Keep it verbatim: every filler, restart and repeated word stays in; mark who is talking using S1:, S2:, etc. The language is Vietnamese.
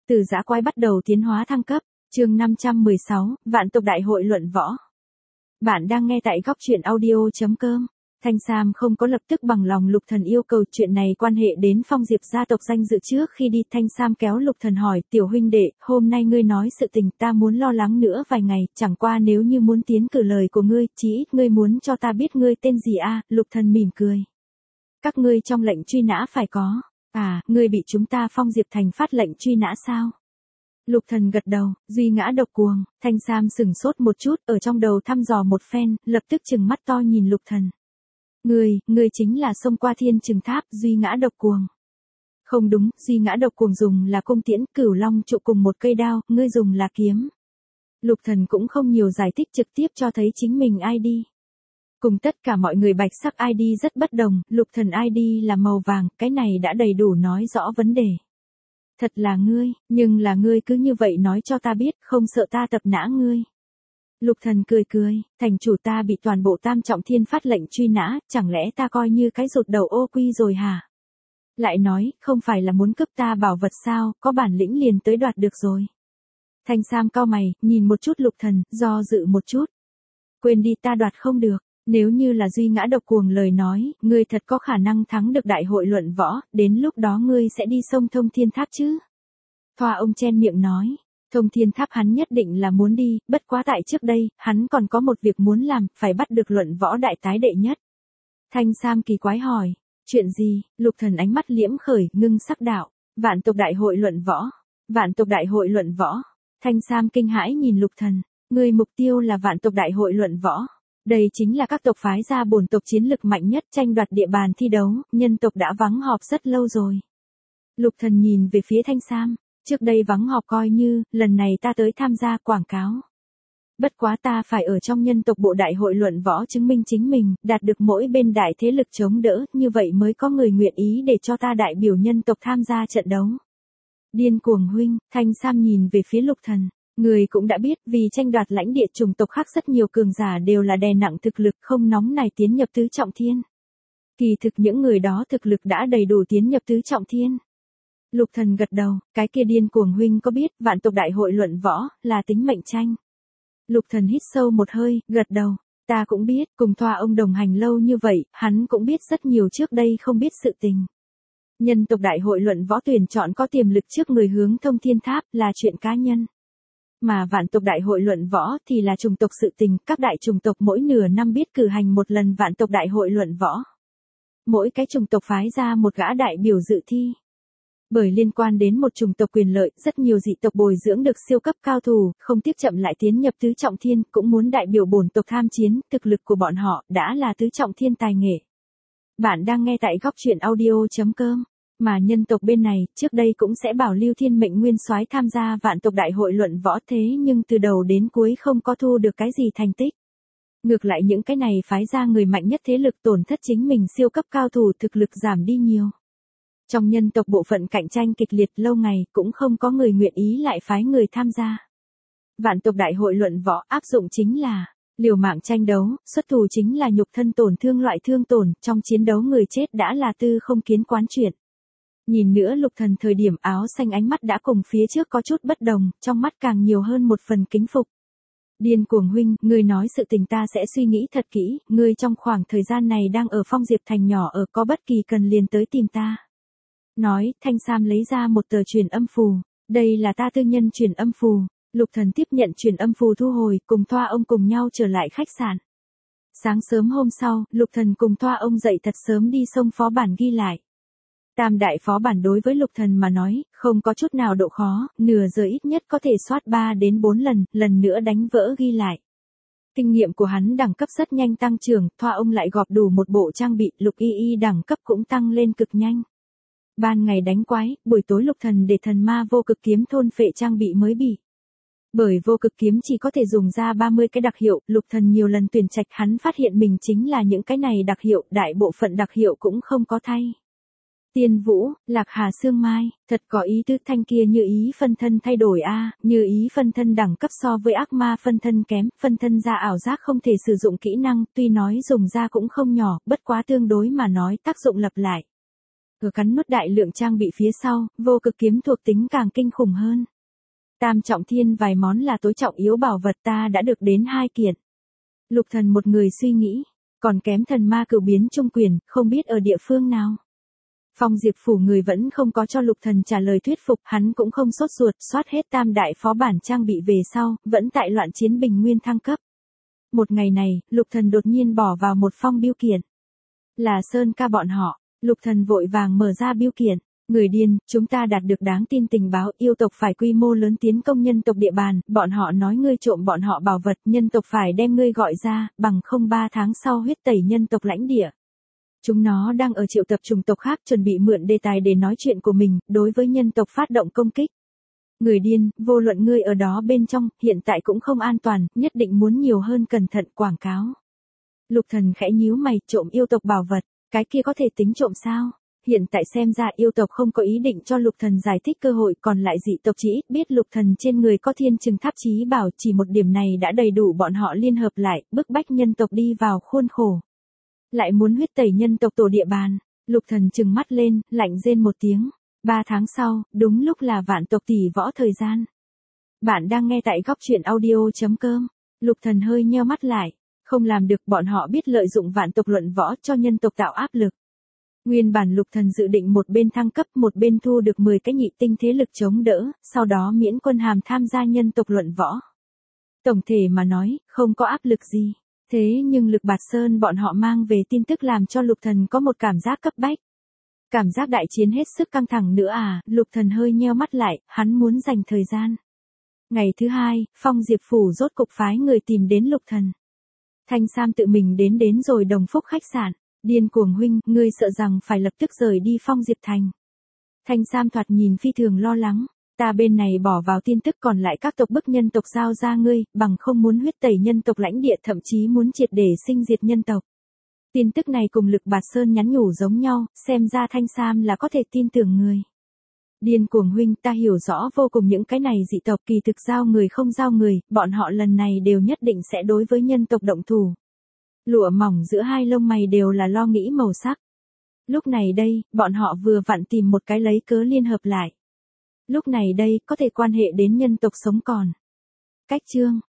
S1: Từ dã quái bắt đầu tiến hóa thăng cấp, chương năm trăm mười sáu, Vạn tộc đại hội luận võ. Bạn đang nghe tại góc truyện audio.com. Thanh Sam không có lập tức bằng lòng Lục Thần yêu cầu, chuyện này quan hệ đến Phong Diệp gia tộc danh dự. Trước khi đi, Thanh Sam kéo Lục Thần hỏi, tiểu huynh đệ, hôm nay ngươi nói sự tình ta muốn lo lắng nữa vài ngày, chẳng qua nếu như muốn tiến cử lời của ngươi, chí ít ngươi muốn cho ta biết ngươi tên gì a? Lục Thần mỉm cười. Các ngươi trong lệnh truy nã phải có. À, ngươi bị chúng ta Phong Diệp thành phát lệnh truy nã sao? Lục Thần gật đầu, duy ngã độc cuồng. Thanh Sam sừng sốt một chút, ở trong đầu thăm dò một phen, lập tức trừng mắt to nhìn Lục Thần. Ngươi, ngươi chính là xông qua thiên trừng tháp, duy ngã độc cuồng. Không đúng, duy ngã độc cuồng dùng là cung tiễn, cửu long trụ cùng một cây đao, ngươi dùng là kiếm. Lục Thần cũng không nhiều giải thích, trực tiếp cho thấy chính mình i đê. Cùng tất cả mọi người bạch sắc i đê rất bất đồng, Lục Thần i đê là màu vàng, cái này đã đầy đủ nói rõ vấn đề. Thật là ngươi, nhưng là ngươi cứ như vậy nói cho ta biết, không sợ ta tập nã ngươi. Lục Thần cười cười, thành chủ ta bị toàn bộ tam trọng thiên phát lệnh truy nã, chẳng lẽ ta coi như cái rụt đầu ô quy rồi hả? Lại nói, không phải là muốn cướp ta bảo vật sao, có bản lĩnh liền tới đoạt được rồi. Thanh Sam cau mày, nhìn một chút Lục Thần, do dự một chút. Quên đi, ta đoạt không được. Nếu như là duy ngã độc cuồng lời nói, ngươi thật có khả năng thắng được đại hội luận võ, đến lúc đó ngươi sẽ đi sông Thông Thiên Tháp chứ? Thoa ông chen miệng nói, Thông Thiên Tháp hắn nhất định là muốn đi, bất quá tại trước đây, hắn còn có một việc muốn làm, phải bắt được luận võ đại tái đệ nhất. Thanh Sam kỳ quái hỏi, chuyện gì? Lục Thần ánh mắt liễm khởi, ngưng sắc đạo, Vạn tộc đại hội luận võ. Vạn tộc đại hội luận võ. Thanh Sam kinh hãi nhìn Lục Thần, ngươi mục tiêu là Vạn tộc đại hội luận võ. Đây chính là các tộc phái ra bổn tộc chiến lực mạnh nhất tranh đoạt địa bàn thi đấu, nhân tộc đã vắng họp rất lâu rồi. Lục Thần nhìn về phía Thanh Sam, trước đây vắng họp coi như, lần này ta tới tham gia quảng cáo. Bất quá ta phải ở trong nhân tộc bộ đại hội luận võ chứng minh chính mình, đạt được mỗi bên đại thế lực chống đỡ, như vậy mới có người nguyện ý để cho ta đại biểu nhân tộc tham gia trận đấu. Điên cuồng huynh, Thanh Sam nhìn về phía Lục Thần. Người cũng đã biết, vì tranh đoạt lãnh địa chủng tộc khác rất nhiều cường giả đều là đè nặng thực lực không nóng này tiến nhập tứ trọng thiên. Kỳ thực những người đó thực lực đã đầy đủ tiến nhập tứ trọng thiên. Lục Thần gật đầu, cái kia điên cuồng huynh có biết, Vạn tộc đại hội luận võ, là tính mệnh tranh. Lục Thần hít sâu một hơi, gật đầu, ta cũng biết, cùng Thoa ông đồng hành lâu như vậy, hắn cũng biết rất nhiều trước đây không biết sự tình. Nhân tộc đại hội luận võ tuyển chọn có tiềm lực trước người hướng Thông Thiên Tháp, là chuyện cá nhân. Mà Vạn tộc đại hội luận võ thì là chủng tộc sự tình, các đại chủng tộc mỗi nửa năm biết cử hành một lần Vạn tộc đại hội luận võ. Mỗi cái chủng tộc phái ra một gã đại biểu dự thi. Bởi liên quan đến một chủng tộc quyền lợi, rất nhiều dị tộc bồi dưỡng được siêu cấp cao thủ, không tiếp chậm lại tiến nhập tứ trọng thiên, cũng muốn đại biểu bổn tộc tham chiến, thực lực của bọn họ đã là tứ trọng thiên tài nghệ. Bạn đang nghe tại góc truyện audio.com. Mà nhân tộc bên này, trước đây cũng sẽ bảo Lưu Thiên Mệnh nguyên soái tham gia Vạn tộc đại hội luận võ, thế nhưng từ đầu đến cuối không có thu được cái gì thành tích. Ngược lại những cái này phái ra người mạnh nhất thế lực tổn thất chính mình siêu cấp cao thủ, thực lực giảm đi nhiều. Trong nhân tộc bộ phận cạnh tranh kịch liệt lâu ngày, cũng không có người nguyện ý lại phái người tham gia. Vạn tộc đại hội luận võ áp dụng chính là liều mạng tranh đấu, xuất thủ chính là nhục thân tổn thương loại thương tổn, trong chiến đấu người chết đã là tư không kiến quán chuyện. Nhìn nữa Lục Thần thời điểm áo xanh ánh mắt đã cùng phía trước có chút bất đồng, trong mắt càng nhiều hơn một phần kính phục. Điên cuồng huynh, ngươi nói sự tình ta sẽ suy nghĩ thật kỹ, ngươi trong khoảng thời gian này đang ở Phong Diệp thành nhỏ ở, có bất kỳ cần liền tới tìm ta. Nói, Thanh Sam lấy ra một tờ truyền âm phù, đây là ta tư nhân truyền âm phù. Lục Thần tiếp nhận truyền âm phù thu hồi, cùng Thoa ông cùng nhau trở lại khách sạn. Sáng sớm hôm sau, Lục Thần cùng Thoa ông dậy thật sớm đi xông phó bản ghi lại. Tam đại phó bản đối với Lục Thần mà nói, không có chút nào độ khó, nửa giờ ít nhất có thể soát ba đến bốn lần, lần nữa đánh vỡ ghi lại. Kinh nghiệm của hắn đẳng cấp rất nhanh tăng trưởng, Thoa ông lại gọp đủ một bộ trang bị, Lục Y Y đẳng cấp cũng tăng lên cực nhanh. Ban ngày đánh quái, buổi tối Lục Thần để thần ma vô cực kiếm thôn phệ trang bị mới bị. Bởi vô cực kiếm chỉ có thể dùng ra ba mươi cái đặc hiệu, Lục Thần nhiều lần tuyển trạch, hắn phát hiện mình chính là những cái này đặc hiệu, đại bộ phận đặc hiệu cũng không có thay. Tiên Vũ, Lạc Hà Sương Mai, thật có ý tứ, thanh kia như ý phân thân thay đổi a, như ý phân thân đẳng cấp so với ác ma phân thân kém, phân thân ra ảo giác không thể sử dụng kỹ năng, tuy nói dùng ra cũng không nhỏ, bất quá tương đối mà nói tác dụng lặp lại. Ở cắn nuốt đại lượng trang bị phía sau, vô cực kiếm thuộc tính càng kinh khủng hơn. Tam trọng thiên vài món là tối trọng yếu bảo vật ta đã được đến hai kiện. Lục Thần một người suy nghĩ, còn kém thần ma cửu biến trung quyền, không biết ở địa phương nào. Phong Diệp phủ người vẫn không có cho Lục Thần trả lời thuyết phục, hắn cũng không sốt ruột, soát hết tam đại phó bản trang bị về sau, vẫn tại loạn chiến bình nguyên thăng cấp. Một ngày này, Lục Thần đột nhiên bỏ vào một phong biêu kiện. Là Sơn ca bọn họ, Lục Thần vội vàng mở ra biêu kiện. Người điên, chúng ta đạt được đáng tin tình báo, yêu tộc phải quy mô lớn tiến công nhân tộc địa bàn, bọn họ nói ngươi trộm bọn họ bảo vật, nhân tộc phải đem ngươi gọi ra, bằng không ba tháng sau huyết tẩy nhân tộc lãnh địa. Chúng nó đang ở triệu tập chủng tộc khác chuẩn bị mượn đề tài để nói chuyện của mình, đối với nhân tộc phát động công kích. Người điên, vô luận ngươi ở đó bên trong, hiện tại cũng không an toàn, nhất định muốn nhiều hơn cẩn thận quảng cáo. Lục Thần khẽ nhíu mày, trộm yêu tộc bảo vật, cái kia có thể tính trộm sao? Hiện tại xem ra yêu tộc không có ý định cho Lục Thần giải thích cơ hội, còn lại dị tộc chỉ ít biết Lục Thần trên người có thiên trừng tháp chí bảo, chỉ một điểm này đã đầy đủ bọn họ liên hợp lại, bức bách nhân tộc đi vào khuôn khổ. Lại muốn huyết tẩy nhân tộc tổ địa bàn, Lục Thần trừng mắt lên, lạnh rên một tiếng. Ba tháng sau, đúng lúc là vạn tộc tỷ võ thời gian. Bạn đang nghe tại góc truyện audio chấm com. Lục Thần hơi nheo mắt lại, không làm được, bọn họ biết lợi dụng vạn tộc luận võ cho nhân tộc tạo áp lực. Nguyên bản Lục Thần dự định một bên thăng cấp một bên thu được mười cái nhị tinh thế lực chống đỡ, sau đó miễn quân hàm tham gia nhân tộc luận võ. Tổng thể mà nói, không có áp lực gì. Thế nhưng Lực Bạt Sơn bọn họ mang về tin tức làm cho Lục Thần có một cảm giác cấp bách. Cảm giác đại chiến hết sức căng thẳng nữa à, Lục Thần hơi nheo mắt lại, hắn muốn dành thời gian. Ngày thứ hai, Phong Diệp phủ rốt cục phái người tìm đến Lục Thần. Thanh Sam tự mình đến đến rồi Đồng Phúc khách sạn. Điên cuồng huynh, ngươi sợ rằng phải lập tức rời đi Phong Diệp thành. Thanh Sam thoạt nhìn phi thường lo lắng, ta bên này bỏ vào tin tức còn lại các tộc bức nhân tộc giao ra ngươi, bằng không muốn huyết tẩy nhân tộc lãnh địa, thậm chí muốn triệt để sinh diệt nhân tộc. Tin tức này cùng Lực Bạt Sơn nhắn nhủ giống nhau, xem ra Thanh Sam là có thể tin tưởng người. Điên cuồng huynh, ta hiểu rõ vô cùng những cái này dị tộc kỳ thực giao người không giao người, bọn họ lần này đều nhất định sẽ đối với nhân tộc động thủ. Lụa mỏng giữa hai lông mày đều là lo nghĩ màu sắc. Lúc này đây, bọn họ vừa vặn tìm một cái lấy cớ liên hợp lại. Lúc này đây, có thể quan hệ đến nhân tộc sống còn. Cách chương